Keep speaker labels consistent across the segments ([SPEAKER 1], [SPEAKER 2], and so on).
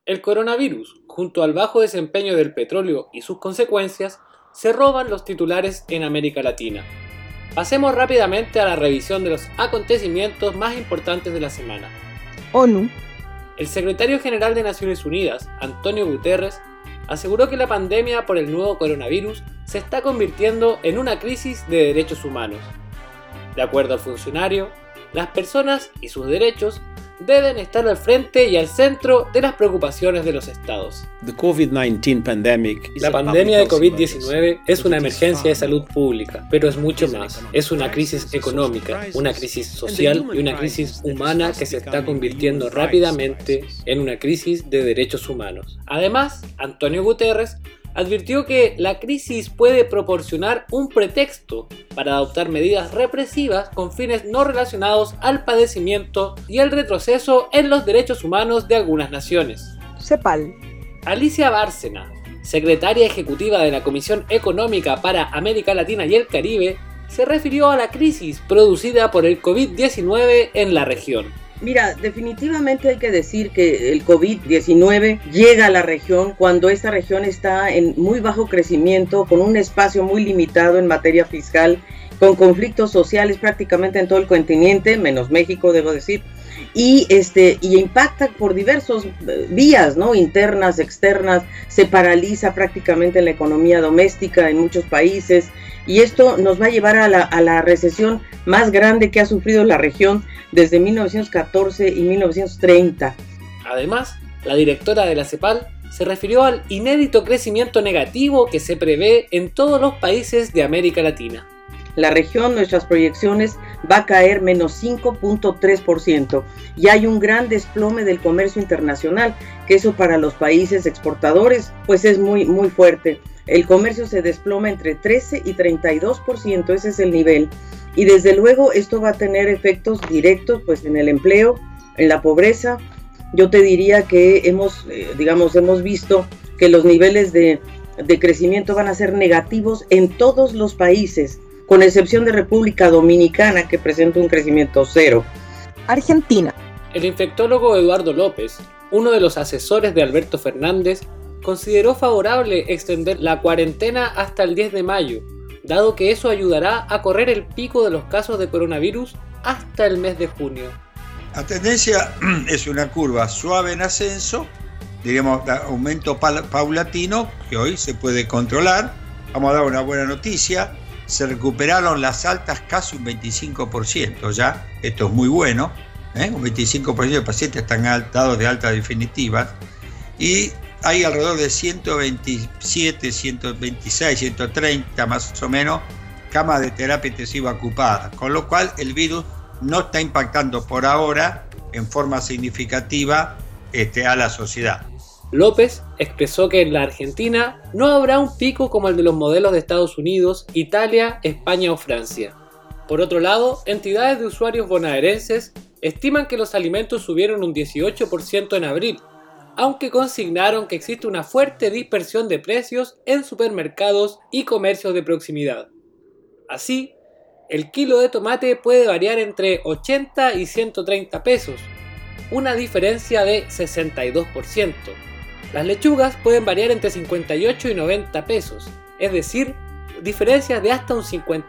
[SPEAKER 1] El coronavirus, junto al bajo desempeño del petróleo y sus consecuencias, se roban los titulares en América Latina. Pasemos rápidamente a la revisión de los acontecimientos más importantes de la semana.
[SPEAKER 2] ONU.
[SPEAKER 1] El secretario general de Naciones Unidas, Antonio Guterres, aseguró que la pandemia por el nuevo coronavirus se está convirtiendo en una crisis de derechos humanos. De acuerdo al funcionario, las personas y sus derechos deben estar al frente y al centro de las preocupaciones de los estados. La pandemia de COVID-19 es una emergencia de salud pública, pero es mucho más. Es una crisis económica, una crisis social y una crisis humana que se está convirtiendo rápidamente en una crisis de derechos humanos. Además, Antonio Guterres advirtió que la crisis puede proporcionar un pretexto para adoptar medidas represivas con fines no relacionados al padecimiento y el retroceso en los derechos humanos de algunas naciones.
[SPEAKER 2] CEPAL.
[SPEAKER 1] Alicia Bárcena, secretaria ejecutiva de la Comisión Económica para América Latina y el Caribe, se refirió a la crisis producida por el COVID-19 en la región.
[SPEAKER 3] Mira, definitivamente hay que decir que el COVID-19 llega a la región cuando esta región está en muy bajo crecimiento, con un espacio muy limitado en materia fiscal, con conflictos sociales prácticamente en todo el continente, menos México, debo decir, y impacta por diversas vías, ¿no? Internas, externas, se paraliza prácticamente la economía doméstica en muchos países, y esto nos va a llevar a la recesión más grande que ha sufrido la región desde 1914 y 1930.
[SPEAKER 1] Además, la directora de la CEPAL se refirió al inédito crecimiento negativo que se prevé en todos los países de América Latina.
[SPEAKER 3] La región, nuestras proyecciones, va a caer menos 5.3%, y hay un gran desplome del comercio internacional, que eso para los países exportadores pues es muy fuerte. El comercio se desploma entre 13 y 32%, ese es el nivel. Y desde luego esto va a tener efectos directos pues en el empleo, en la pobreza. Yo te diría que hemos visto que los niveles de crecimiento van a ser negativos en todos los países, con excepción de República Dominicana, que presenta un crecimiento cero.
[SPEAKER 2] Argentina.
[SPEAKER 1] El infectólogo Eduardo López, uno de los asesores de Alberto Fernández, consideró favorable extender la cuarentena hasta el 10 de mayo, dado que eso ayudará a correr el pico de los casos de coronavirus hasta el mes de junio.
[SPEAKER 4] La tendencia es una curva suave en ascenso, diríamos aumento paulatino, que hoy se puede controlar. Vamos a dar una buena noticia: se recuperaron las altas casi un 25% ya, esto es muy bueno, un 25% de pacientes están dados de alta definitivas, y hay alrededor de 127, 126, 130 más o menos camas de terapia intensiva ocupadas, con lo cual el virus no está impactando por ahora en forma significativa a la sociedad.
[SPEAKER 1] López expresó que en la Argentina no habrá un pico como el de los modelos de Estados Unidos, Italia, España o Francia. Por otro lado, entidades de usuarios bonaerenses estiman que los alimentos subieron un 18% en abril, aunque consignaron que existe una fuerte dispersión de precios en supermercados y comercios de proximidad. Así, el kilo de tomate puede variar entre 80 y 130 pesos, una diferencia de 62%. Las lechugas pueden variar entre 58 y 90 pesos, es decir, diferencias de hasta un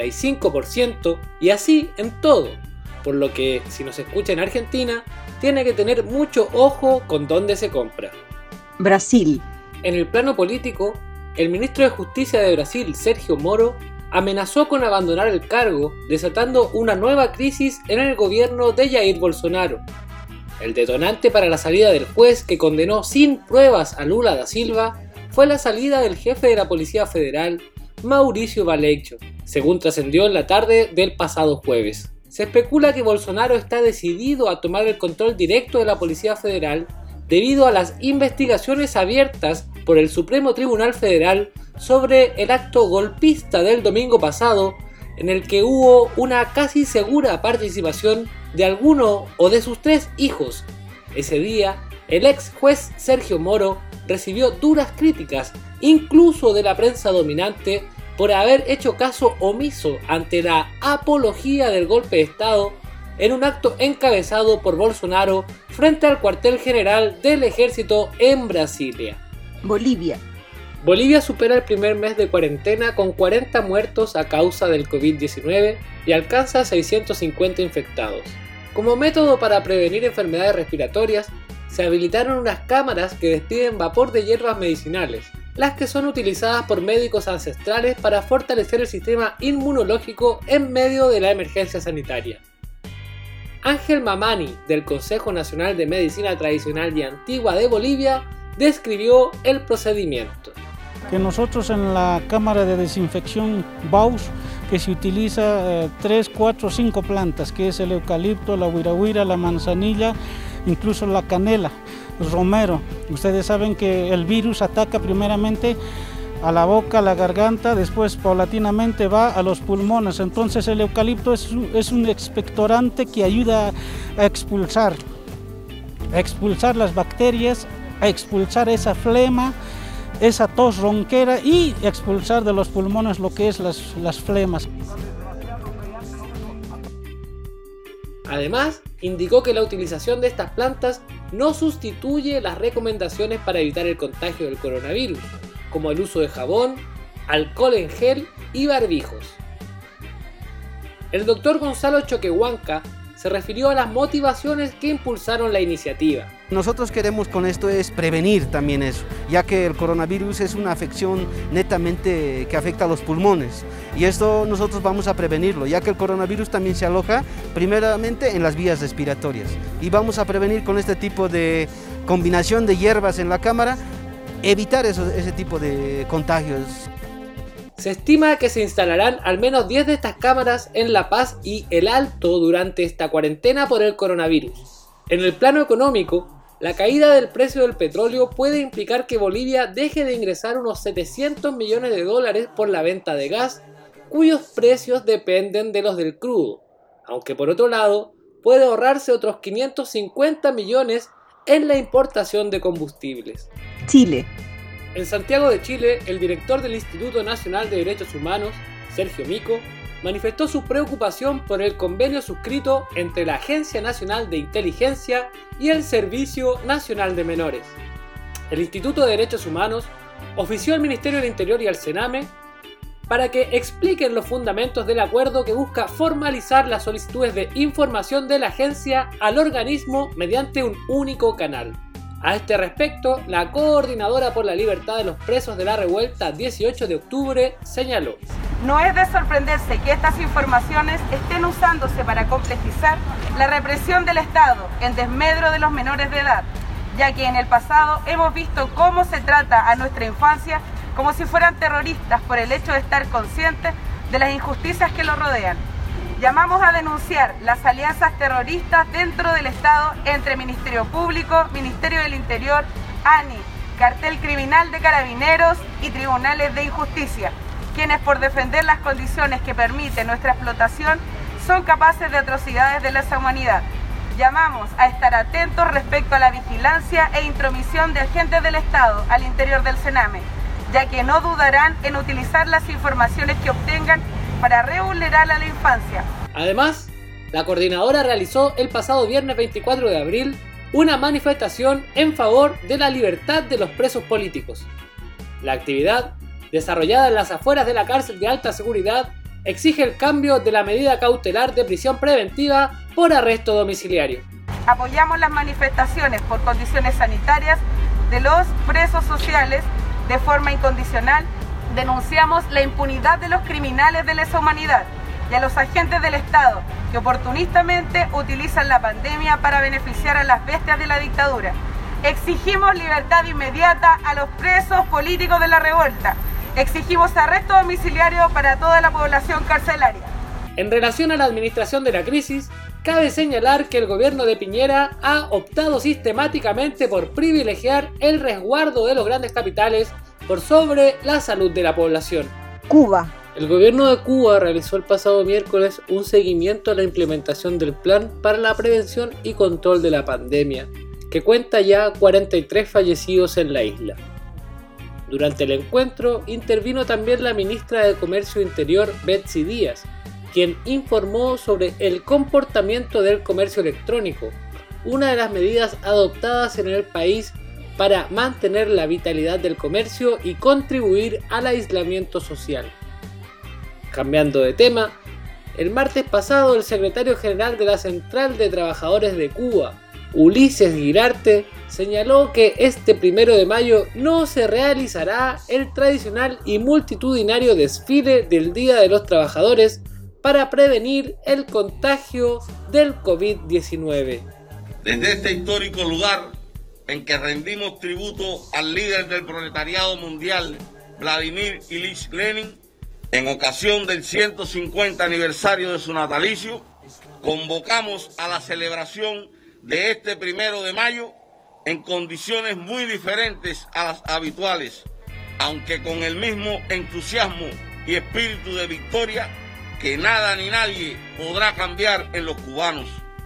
[SPEAKER 1] 55%, y así en todo, por lo que si nos escucha en Argentina, tiene que tener mucho ojo con dónde se compra.
[SPEAKER 2] Brasil.
[SPEAKER 1] En el plano político, el ministro de Justicia de Brasil, Sergio Moro, amenazó con abandonar el cargo, desatando una nueva crisis en el gobierno de Jair Bolsonaro. El detonante para la salida del juez que condenó sin pruebas a Lula da Silva fue la salida del jefe de la Policía Federal, Mauricio Valeixo, según trascendió en la tarde del pasado jueves. Se especula que Bolsonaro está decidido a tomar el control directo de la Policía Federal debido a las investigaciones abiertas por el Supremo Tribunal Federal sobre el acto golpista del domingo pasado, en el que hubo una casi segura participación de alguno o de sus 3 hijos. Ese día, el ex juez Sergio Moro recibió duras críticas, incluso de la prensa dominante, por haber hecho caso omiso ante la apología del golpe de Estado en un acto encabezado por Bolsonaro frente al cuartel general del ejército en Brasilia.
[SPEAKER 2] Bolivia.
[SPEAKER 1] Bolivia supera el primer mes de cuarentena con 40 muertos a causa del COVID-19 y alcanza 650 infectados. Como método para prevenir enfermedades respiratorias, se habilitaron unas cámaras que despiden vapor de hierbas medicinales, las que son utilizadas por médicos ancestrales para fortalecer el sistema inmunológico en medio de la emergencia sanitaria. Ángel Mamani, del Consejo Nacional de Medicina Tradicional y Antigua de Bolivia, describió el procedimiento.
[SPEAKER 5] Que nosotros en la cámara de desinfección BAUS, que se utiliza 3, 4, 5 plantas, que es el eucalipto, la huirahuira, la manzanilla, incluso la canela, el romero. Ustedes saben que el virus ataca primeramente a la boca, a la garganta, después paulatinamente va a los pulmones. Entonces el eucalipto es un expectorante que ayuda a expulsar las bacterias, a expulsar esa flema, esa tos ronquera y expulsar de los pulmones lo que es las flemas.
[SPEAKER 1] Además, indicó que la utilización de estas plantas no sustituye las recomendaciones para evitar el contagio del coronavirus, como el uso de jabón, alcohol en gel y barbijos. El doctor Gonzalo Choquehuanca se refirió a las motivaciones que impulsaron la iniciativa.
[SPEAKER 6] Nosotros queremos con esto es prevenir también eso, ya que el coronavirus es una afección netamente que afecta a los pulmones y esto nosotros vamos a prevenirlo, ya que el coronavirus también se aloja primeramente en las vías respiratorias y vamos a prevenir con este tipo de combinación de hierbas en la cámara, evitar ese tipo de contagios.
[SPEAKER 1] Se estima que se instalarán al menos 10 de estas cámaras en La Paz y El Alto durante esta cuarentena por el coronavirus. En el plano económico, la caída del precio del petróleo puede implicar que Bolivia deje de ingresar unos 700 millones de dólares por la venta de gas, cuyos precios dependen de los del crudo, aunque por otro lado puede ahorrarse otros 550 millones en la importación de combustibles.
[SPEAKER 2] Chile.
[SPEAKER 1] En Santiago de Chile, el director del Instituto Nacional de Derechos Humanos, Sergio Mico, manifestó su preocupación por el convenio suscrito entre la Agencia Nacional de Inteligencia y el Servicio Nacional de Menores. El Instituto de Derechos Humanos ofició al Ministerio del Interior y al Sename para que expliquen los fundamentos del acuerdo que busca formalizar las solicitudes de información de la agencia al organismo mediante un único canal. A este respecto, la coordinadora por la libertad de los presos de la revuelta 18 de octubre señaló:
[SPEAKER 7] no es de sorprenderse que estas informaciones estén usándose para complejizar la represión del Estado en desmedro de los menores de edad, ya que en el pasado hemos visto cómo se trata a nuestra infancia como si fueran terroristas por el hecho de estar conscientes de las injusticias que los rodean. Llamamos a denunciar las alianzas terroristas dentro del Estado entre Ministerio Público, Ministerio del Interior, ANI, Cartel Criminal de Carabineros y Tribunales de Injusticia, quienes por defender las condiciones que permiten nuestra explotación son capaces de atrocidades de lesa humanidad. Llamamos a estar atentos respecto a la vigilancia e intromisión de agentes del Estado al interior del Sename, ya que no dudarán en utilizar las informaciones que obtengan para revulnerar a la infancia.
[SPEAKER 1] Además, la coordinadora realizó el pasado viernes 24 de abril una manifestación en favor de la libertad de los presos políticos. La actividad, desarrollada en las afueras de la cárcel de alta seguridad, exige el cambio de la medida cautelar de prisión preventiva por arresto domiciliario.
[SPEAKER 7] Apoyamos las manifestaciones por condiciones sanitarias de los presos sociales de forma incondicional. Denunciamos la impunidad de los criminales de lesa humanidad y a los agentes del Estado que oportunistamente utilizan la pandemia para beneficiar a las bestias de la dictadura. Exigimos libertad inmediata a los presos políticos de la revuelta. Exigimos arresto domiciliario para toda la población carcelaria.
[SPEAKER 1] En relación a la administración de la crisis, cabe señalar que el gobierno de Piñera ha optado sistemáticamente por privilegiar el resguardo de los grandes capitales por sobre la salud de la población.
[SPEAKER 2] Cuba.
[SPEAKER 1] El gobierno de Cuba realizó el pasado miércoles un seguimiento a la implementación del Plan para la Prevención y Control de la Pandemia, que cuenta ya 43 fallecidos en la isla. Durante el encuentro intervino también la ministra de Comercio Interior, Betsy Díaz, quien informó sobre el comportamiento del comercio electrónico, una de las medidas adoptadas en el país para mantener la vitalidad del comercio y contribuir al aislamiento social. Cambiando de tema, el martes pasado el secretario general de la Central de Trabajadores de Cuba, Ulises Guirarte, señaló que este 1 de mayo no se realizará el tradicional y multitudinario desfile del Día de los Trabajadores para prevenir el contagio del COVID-19.
[SPEAKER 8] Desde este histórico lugar en que rendimos tributo al líder del proletariado mundial, Vladimir Ilich Lenin, en ocasión del 150 aniversario de su natalicio, convocamos a la celebración de este 1 de mayo en condiciones muy diferentes a las habituales, aunque con el mismo entusiasmo y espíritu de victoria que nada ni nadie podrá cambiar en los cubanos.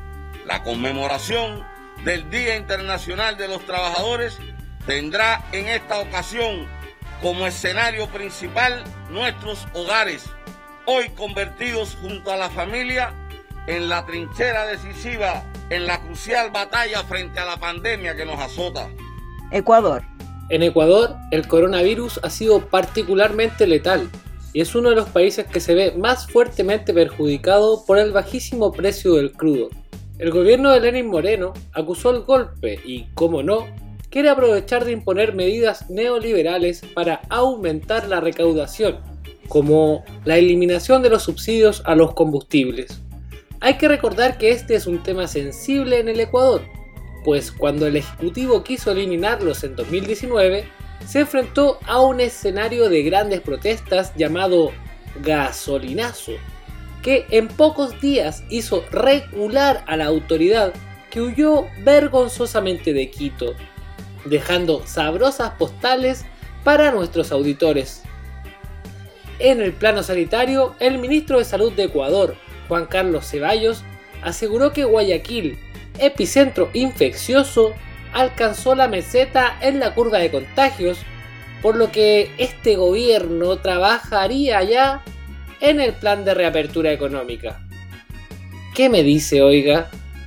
[SPEAKER 8] La conmemoración del Día Internacional de los Trabajadores tendrá en esta ocasión como escenario principal nuestros hogares, hoy convertidos junto a la familia en la trinchera decisiva en la crucial batalla frente a la pandemia que nos azota.
[SPEAKER 2] Ecuador.
[SPEAKER 1] En Ecuador, el coronavirus ha sido particularmente letal y es uno de los países que se ve más fuertemente perjudicado por el bajísimo precio del crudo. El gobierno de Lenín Moreno acusó el golpe y, como no, quiere aprovechar de imponer medidas neoliberales para aumentar la recaudación, como la eliminación de los subsidios a los combustibles. Hay que recordar que este es un tema sensible en el Ecuador, pues cuando el Ejecutivo quiso eliminarlos en 2019, se enfrentó a un escenario de grandes protestas llamado gasolinazo, que en pocos días hizo recular a la autoridad, que huyó vergonzosamente de Quito, dejando sabrosas postales para nuestros auditores. En el plano sanitario, el ministro de Salud de Ecuador, Juan Carlos Ceballos, aseguró que Guayaquil, epicentro infeccioso, alcanzó la meseta en la curva de contagios, por lo que este gobierno trabajaría ya en el plan de reapertura económica. ¿Qué me dice, oiga?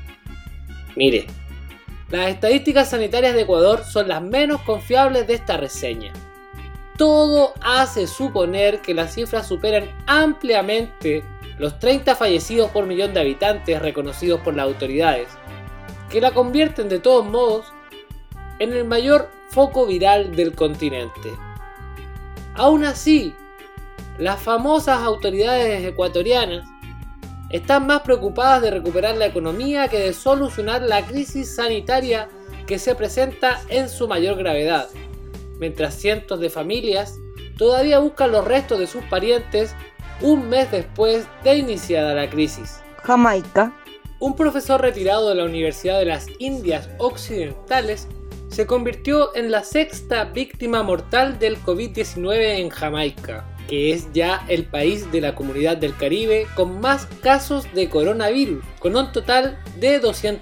[SPEAKER 1] Mire, las estadísticas sanitarias de Ecuador son las menos confiables de esta reseña. Todo hace suponer que las cifras superan ampliamente los 30 fallecidos por millón de habitantes reconocidos por las autoridades, que la convierten de todos modos en el mayor foco viral del continente. Aún así, las famosas autoridades ecuatorianas están más preocupadas de recuperar la economía que de solucionar la crisis sanitaria que se presenta en su mayor gravedad, mientras cientos de familias todavía buscan los restos de sus parientes un mes después de iniciada la crisis.
[SPEAKER 2] Jamaica.
[SPEAKER 1] Un profesor retirado de la Universidad de las Indias Occidentales se convirtió en la 6ª víctima mortal del COVID-19 en Jamaica, que es ya el país de la Comunidad del Caribe con más casos de coronavirus, con un total de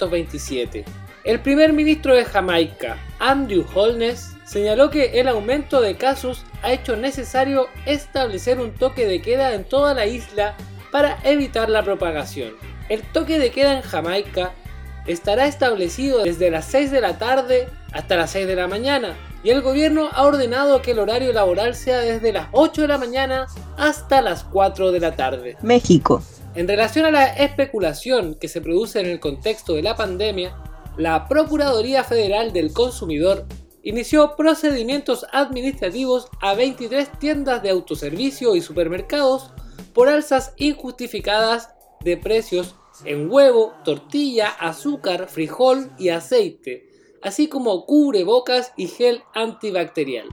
[SPEAKER 1] 227. El primer ministro de Jamaica, Andrew Holness, señaló que el aumento de casos ha hecho necesario establecer un toque de queda en toda la isla para evitar la propagación. El toque de queda en Jamaica estará establecido desde las 6 de la tarde hasta las 6 de la mañana y el gobierno ha ordenado que el horario laboral sea desde las 8 de la mañana hasta las 4 de la tarde.
[SPEAKER 2] México.
[SPEAKER 1] En relación a la especulación que se produce en el contexto de la pandemia, la Procuraduría Federal del Consumidor inició procedimientos administrativos a 23 tiendas de autoservicio y supermercados por alzas injustificadas de precios en huevo, tortilla, azúcar, frijol y aceite, así como cubrebocas y gel antibacterial.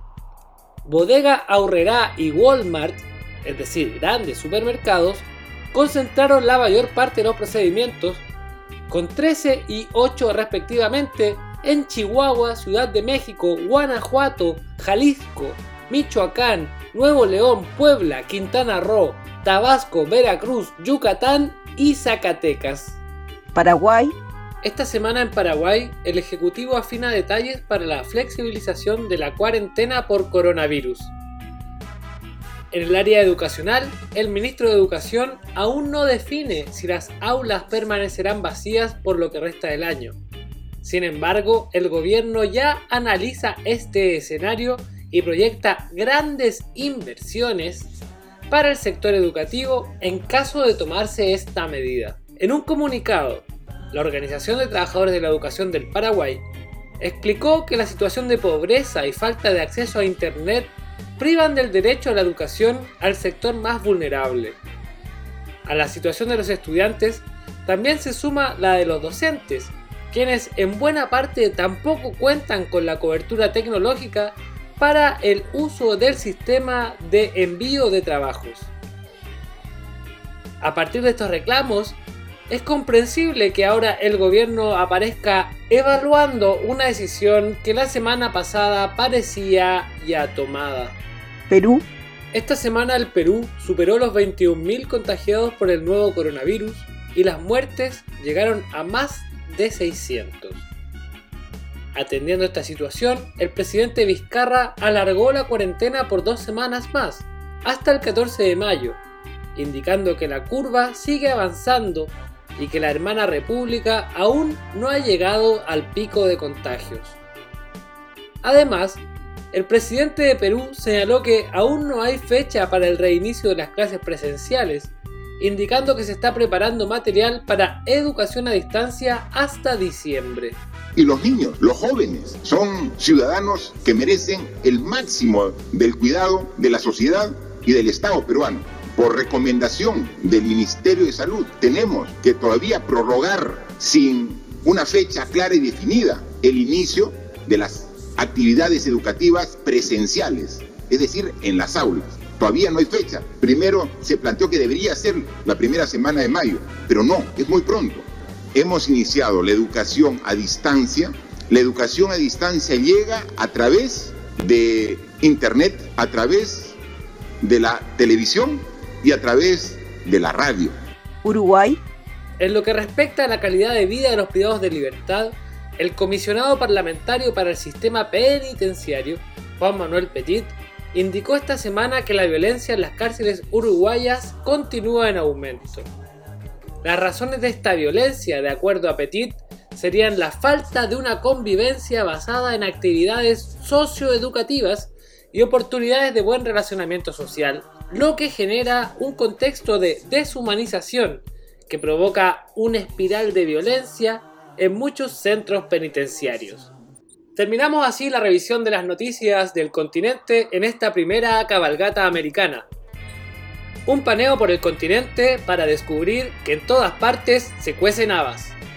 [SPEAKER 1] Bodega Aurrerá y Walmart, es decir, grandes supermercados, concentraron la mayor parte de los procedimientos, con 13 y 8 respectivamente, en Chihuahua, Ciudad de México, Guanajuato, Jalisco, Michoacán, Nuevo León, Puebla, Quintana Roo, Tabasco, Veracruz, Yucatán y Zacatecas.
[SPEAKER 2] Paraguay.
[SPEAKER 1] Esta semana en Paraguay, el Ejecutivo afina detalles para la flexibilización de la cuarentena por coronavirus. En el área educacional, el ministro de Educación aún no define si las aulas permanecerán vacías por lo que resta del año. Sin embargo, el gobierno ya analiza este escenario y proyecta grandes inversiones para el sector educativo en caso de tomarse esta medida. En un comunicado, la Organización de Trabajadores de la Educación del Paraguay explicó que la situación de pobreza y falta de acceso a Internet privan del derecho a la educación al sector más vulnerable. A la situación de los estudiantes también se suma la de los docentes, quienes en buena parte tampoco cuentan con la cobertura tecnológica para el uso del sistema de envío de trabajos. A partir de estos reclamos, es comprensible que ahora el gobierno aparezca evaluando una decisión que la semana pasada parecía ya tomada.
[SPEAKER 2] Perú.
[SPEAKER 1] Esta semana el Perú superó los 21.000 contagiados por el nuevo coronavirus y las muertes llegaron a más de 600. Atendiendo esta situación, el presidente Vizcarra alargó la cuarentena por 2 semanas más, hasta el 14 de mayo, indicando que la curva sigue avanzando y que la hermana república aún no ha llegado al pico de contagios. Además, el presidente de Perú señaló que aún no hay fecha para el reinicio de las clases presenciales, indicando que se está preparando material para educación a distancia hasta diciembre.
[SPEAKER 9] Y los niños, los jóvenes, son ciudadanos que merecen el máximo del cuidado de la sociedad y del Estado peruano. Por recomendación del Ministerio de Salud, tenemos que todavía prorrogar sin una fecha clara y definida el inicio de las actividades educativas presenciales, es decir, en las aulas. Todavía no hay fecha. Primero se planteó que debería ser la primera semana de mayo, pero no, es muy pronto. Hemos iniciado la educación a distancia. La educación a distancia llega a través de Internet, a través de la televisión y a través de la radio.
[SPEAKER 2] Uruguay.
[SPEAKER 1] En lo que respecta a la calidad de vida de los privados de libertad, el comisionado parlamentario para el sistema penitenciario, Juan Manuel Petit, indicó esta semana que la violencia en las cárceles uruguayas continúa en aumento. Las razones de esta violencia, de acuerdo a Petit, serían la falta de una convivencia basada en actividades socioeducativas y oportunidades de buen relacionamiento social, lo que genera un contexto de deshumanización que provoca una espiral de violencia en muchos centros penitenciarios. Terminamos así la revisión de las noticias del continente en esta primera cabalgata americana. Un paneo por el continente para descubrir que en todas partes se cuecen habas.